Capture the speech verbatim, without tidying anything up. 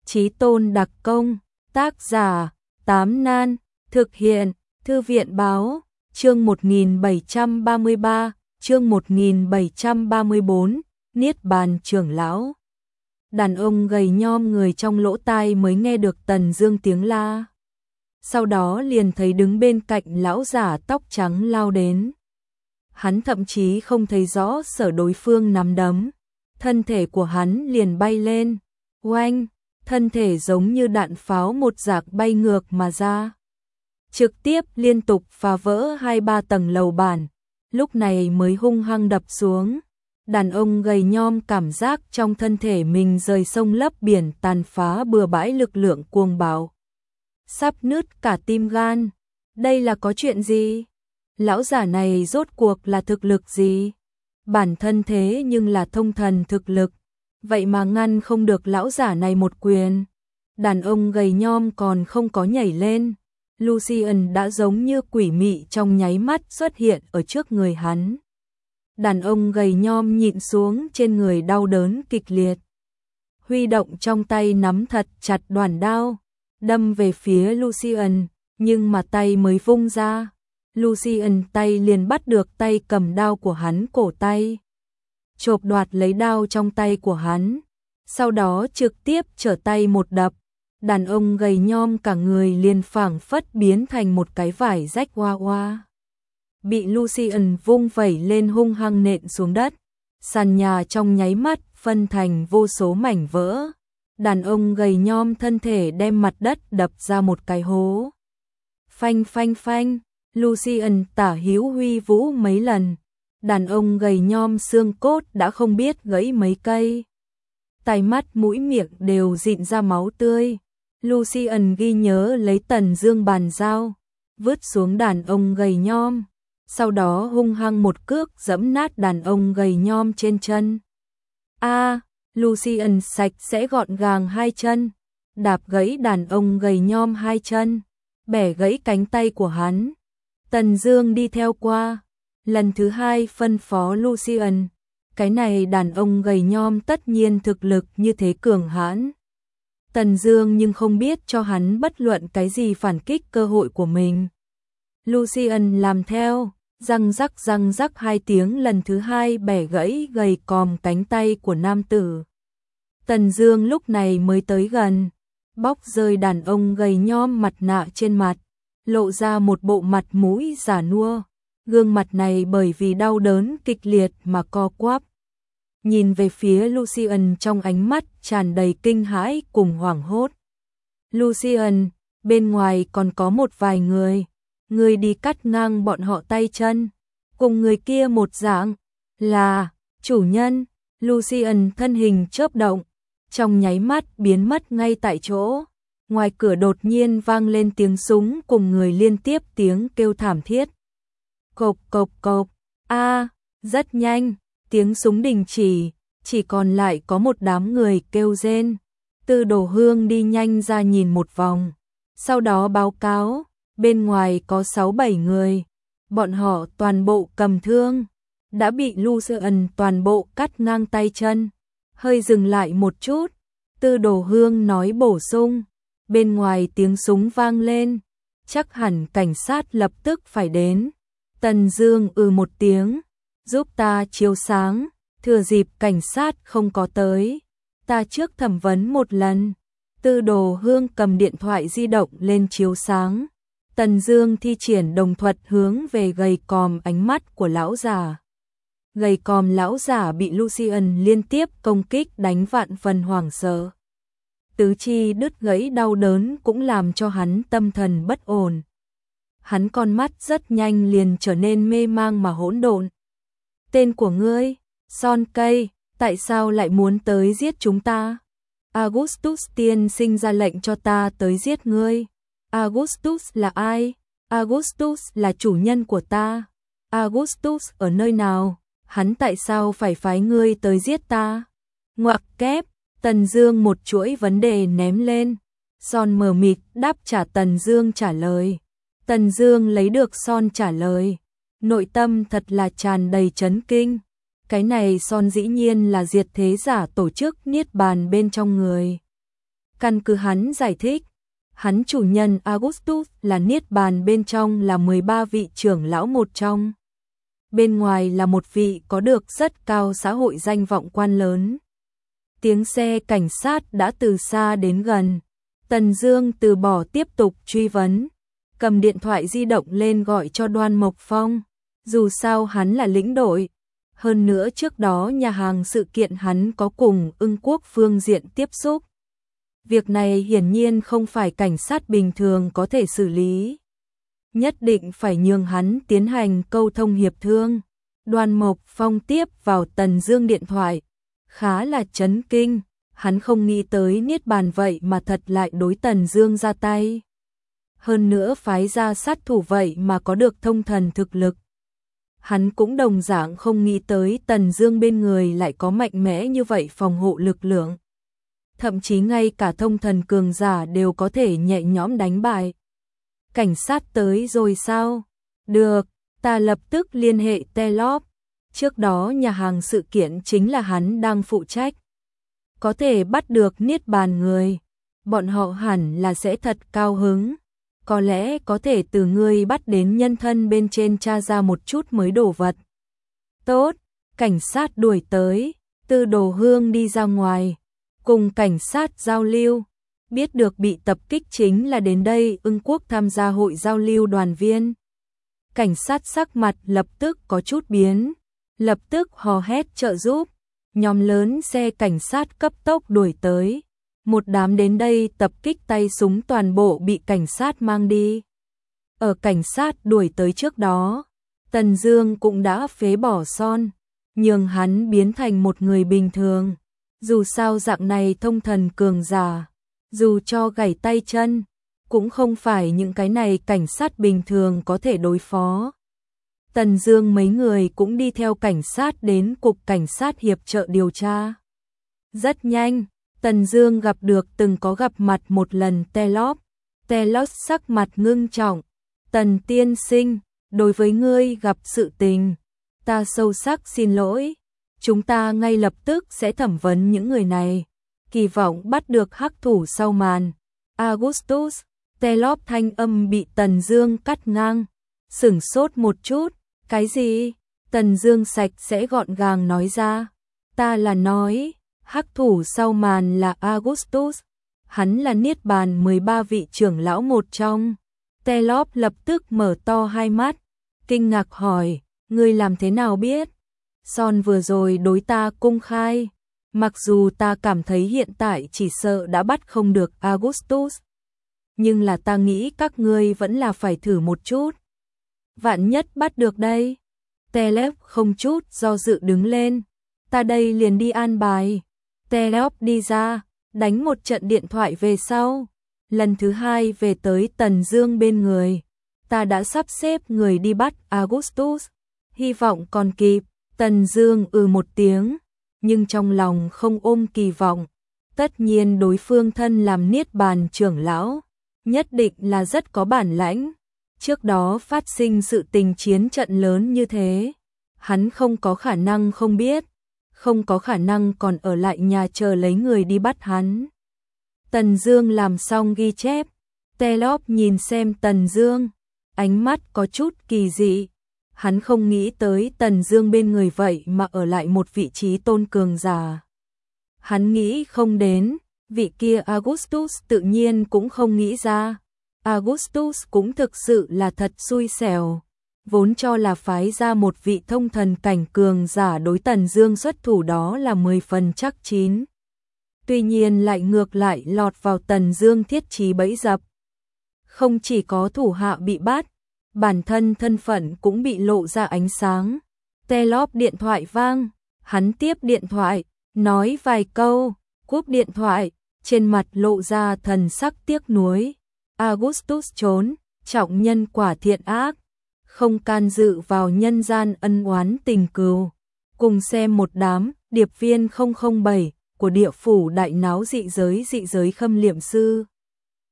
Chí tôn đặc công, tác giả, Tám Nan, thực hiện, Thư viện báo, chương một nghìn bảy trăm ba mươi ba, chương một nghìn bảy trăm ba mươi bốn, Niết Bàn trưởng lão. Đàn ông gầy nhom người trong lỗ tai mới nghe được Tần Dương tiếng la. Sau đó liền thấy đứng bên cạnh lão giả tóc trắng lao đến. Hắn thậm chí không thấy rõ sở đối phương nắm đấm. Thân thể của hắn liền bay lên, oanh, thân thể giống như đạn pháo một rạc bay ngược mà ra. Trực tiếp liên tục phá vỡ hai ba tầng lầu bản, lúc này mới hung hăng đập xuống. Đàn ông gầy nhom cảm giác trong thân thể mình rời sông lấp biển tàn phá bừa bãi lực lượng cuồng bạo. Sắp nứt cả tim gan, đây là có chuyện gì? Lão giả này rốt cuộc là thực lực gì? Bản thân thế nhưng là thông thần thực lực, vậy mà ngăn không được lão giả này một quyền. Đàn ông gầy nhom còn không có nhảy lên, Lucian đã giống như quỷ mị trong nháy mắt xuất hiện ở trước người hắn. Đàn ông gầy nhom nhịn xuống trên người đau đớn kịch liệt. Huy động trong tay nắm thật chặt đoản đao, đâm về phía Lucian, nhưng mà tay mới vung ra. Lucian tay liền bắt được tay cầm đao của hắn cổ tay. Chộp đoạt lấy đao trong tay của hắn, sau đó trực tiếp trở tay một đập. Đàn ông gầy nhom cả người liền phảng phất biến thành một cái vải rách hoa hoa. Bị Lucian vung vẩy lên hung hăng nện xuống đất. Sàn nhà trong nháy mắt phân thành vô số mảnh vỡ. Đàn ông gầy nhom thân thể đem mặt đất đập ra một cái hố. Phanh phanh phanh, Lucian tả hữu huy vũ mấy lần. Đàn ông gầy nhom xương cốt đã không biết gãy mấy cây. Tai mắt mũi miệng đều dịn ra máu tươi. Lucian ghi nhớ lấy Tần Dương bàn giao, vứt xuống đàn ông gầy nhom, sau đó hung hăng một cước giẫm nát đàn ông gầy nhom trên chân. A, à, Lucian sạch sẽ gọn gàng hai chân, đạp gãy đàn ông gầy nhom hai chân, bẻ gãy cánh tay của hắn. Tần Dương đi theo qua, lần thứ hai phân phó Lucian, cái này đàn ông gầy nhom tất nhiên thực lực như thế cường hãn. Tần Dương nhưng không biết cho hắn bất luận cái gì phản kích cơ hội của mình. Lucian làm theo, răng rắc răng rắc hai tiếng lần thứ hai bẻ gãy gầy còm cánh tay của nam tử. Tần Dương lúc này mới tới gần, bóc rơi đàn ông gầy nhom mặt nạ trên mặt, lộ ra một bộ mặt mũi già nua. Gương mặt này bởi vì đau đớn kịch liệt mà co quắp. Nhìn về phía Lucian trong ánh mắt tràn đầy kinh hãi cùng hoảng hốt. Lucian, bên ngoài còn có một vài người, người đi cắt ngang bọn họ tay chân, cùng người kia một dạng, là chủ nhân. Lucian thân hình chớp động, trong nháy mắt biến mất ngay tại chỗ. Ngoài cửa đột nhiên vang lên tiếng súng cùng người liên tiếp tiếng kêu thảm thiết. Cộp cộp cộp, a, rất nhanh, tiếng súng đình chỉ, chỉ còn lại có một đám người kêu rên. Tư Đồ Hương đi nhanh ra nhìn một vòng, sau đó báo cáo, bên ngoài có sáu bảy người, bọn họ toàn bộ cầm thương, đã bị Lucian toàn bộ cắt ngang tay chân. Hơi dừng lại một chút, Tư Đồ Hương nói bổ sung, bên ngoài tiếng súng vang lên, chắc hẳn cảnh sát lập tức phải đến. Tần Dương ừ một tiếng, giúp ta chiếu sáng, thừa dịp cảnh sát không có tới, ta trước thẩm vấn một lần. Tư Đồ Hương cầm điện thoại di động lên chiếu sáng. Tần Dương thi triển đồng thuật hướng về gầy còm ánh mắt của lão già. Gầy còm lão già bị Lucian liên tiếp công kích đánh vạn phần hoảng sợ. Tứ chi đứt gãy đau đớn cũng làm cho hắn tâm thần bất ổn. Hắn con mắt rất nhanh liền trở nên mê mang mà hỗn độn. Tên của ngươi, Son Cây, tại sao lại muốn tới giết chúng ta? Augustus tiên sinh ra lệnh cho ta tới giết ngươi. Augustus là ai? Augustus là chủ nhân của ta. Augustus ở nơi nào? Hắn tại sao phải phái ngươi tới giết ta? Ngoặc kép, Tần Dương một chuỗi vấn đề ném lên. Son mờ mịt đáp trả Tần Dương trả lời. Tần Dương lấy được Son trả lời, nội tâm thật là tràn đầy chấn kinh. Cái này Son dĩ nhiên là diệt thế giả tổ chức Niết Bàn bên trong người. Căn cứ hắn giải thích, hắn chủ nhân Augustus là Niết Bàn, bên trong là mười ba vị trưởng lão một trong. Bên ngoài là một vị có được rất cao xã hội danh vọng quan lớn. Tiếng xe cảnh sát đã từ xa đến gần. Tần Dương từ bỏ tiếp tục truy vấn, cầm điện thoại di động lên gọi cho Đoan Mộc Phong. Dù sao hắn là lĩnh đội, hơn nữa trước đó nhà hàng sự kiện hắn có cùng Ưng Quốc phương diện tiếp xúc. Việc này hiển nhiên không phải cảnh sát bình thường có thể xử lý. Nhất định phải nhường hắn tiến hành câu thông hiệp thương. Đoan Mộc Phong tiếp vào Tần Dương điện thoại, khá là chấn kinh, hắn không nghĩ tới Niết Bàn vậy mà thật lại đối Tần Dương ra tay. Hơn nữa phái ra sát thủ vậy mà có được thông thần thực lực. Hắn cũng đồng dạng không nghĩ tới Tần Dương bên người lại có mạnh mẽ như vậy phòng hộ lực lượng. Thậm chí ngay cả thông thần cường giả đều có thể nhẹ nhõm đánh bại. Cảnh sát tới rồi sao? Được, ta lập tức liên hệ Telop. Trước đó nhà hàng sự kiện chính là hắn đang phụ trách. Có thể bắt được Niết Bàn người, bọn họ hẳn là sẽ thật cao hứng. Có lẽ có thể từ ngươi bắt đến nhân thân bên trên tra ra một chút mới đồ vật. Tốt, cảnh sát đuổi tới, Tư Đồ Hương đi ra ngoài, cùng cảnh sát giao lưu. Biết được bị tập kích chính là đến đây Ưng Quốc tham gia hội giao lưu đoàn viên. Cảnh sát sắc mặt lập tức có chút biến, lập tức hò hét trợ giúp. Nhóm lớn xe cảnh sát cấp tốc đuổi tới. Một đám đến đây tập kích tay súng toàn bộ bị cảnh sát mang đi. Ở cảnh sát đuổi tới trước đó, Tần Dương cũng đã phế bỏ son, nhường hắn biến thành một người bình thường. Dù sao dạng này thông thần cường giả, dù cho gãy tay chân, cũng không phải những cái này cảnh sát bình thường có thể đối phó. Tần Dương mấy người cũng đi theo cảnh sát đến cục cảnh sát hiệp trợ điều tra. Rất nhanh, Tần Dương gặp được từng có gặp mặt một lần Telop. Telop sắc mặt ngưng trọng. Tần tiên sinh, đối với ngươi gặp sự tình, ta sâu sắc xin lỗi. Chúng ta ngay lập tức sẽ thẩm vấn những người này, kỳ vọng bắt được hắc thủ sau màn. Augustus, Telop thanh âm bị Tần Dương cắt ngang. Sửng sốt một chút, cái gì? Tần Dương sạch sẽ gọn gàng nói ra. Ta là nói, hắc thủ sau màn là Augustus, hắn là Niết Bàn mười ba vị trưởng lão một trong. Telop lập tức mở to hai mắt, kinh ngạc hỏi, ngươi làm thế nào biết? Son vừa rồi đối ta công khai, mặc dù ta cảm thấy hiện tại chỉ sợ đã bắt không được Augustus, nhưng là ta nghĩ các ngươi vẫn là phải thử một chút. Vạn nhất bắt được đây. Telop không chút do dự đứng lên, ta đây liền đi an bài. Telop đi ra, đánh một trận điện thoại về sau. Lần thứ hai về tới Tần Dương bên người. Ta đã sắp xếp người đi bắt Augustus. Hy vọng còn kịp. Tần Dương ừ một tiếng, nhưng trong lòng không ôm kỳ vọng. Tất nhiên đối phương thân làm Niết Bàn trưởng lão, nhất định là rất có bản lãnh. Trước đó phát sinh sự tình chiến trận lớn như thế, hắn không có khả năng không biết, không có khả năng còn ở lại nhà chờ lấy người đi bắt hắn. Tần Dương làm xong ghi chép, Telop nhìn xem Tần Dương, ánh mắt có chút kỳ dị. Hắn không nghĩ tới Tần Dương bên người vậy mà ở lại một vị trí tôn cường giả. Hắn nghĩ không đến, vị kia Augustus tự nhiên cũng không nghĩ ra. Augustus cũng thực sự là thật xui xẻo, vốn cho là phái ra một vị thông thần cảnh cường giả đối Tần Dương xuất thủ đó là mười phần chắc chín. Tuy nhiên lại ngược lại lọt vào Tần Dương thiết trí bẫy dập. Không chỉ có thủ hạ bị bắt, bản thân thân phận cũng bị lộ ra ánh sáng. Telop điện thoại vang, hắn tiếp điện thoại, nói vài câu, cúp điện thoại, trên mặt lộ ra thần sắc tiếc nuối. Augustus trốn, trọng nhân quả thiện ác, không can dự vào nhân gian ân oán tình cừu. Cùng xem một đám điệp viên không không bảy của địa phủ đại náo dị giới dị giới khâm liệm sư.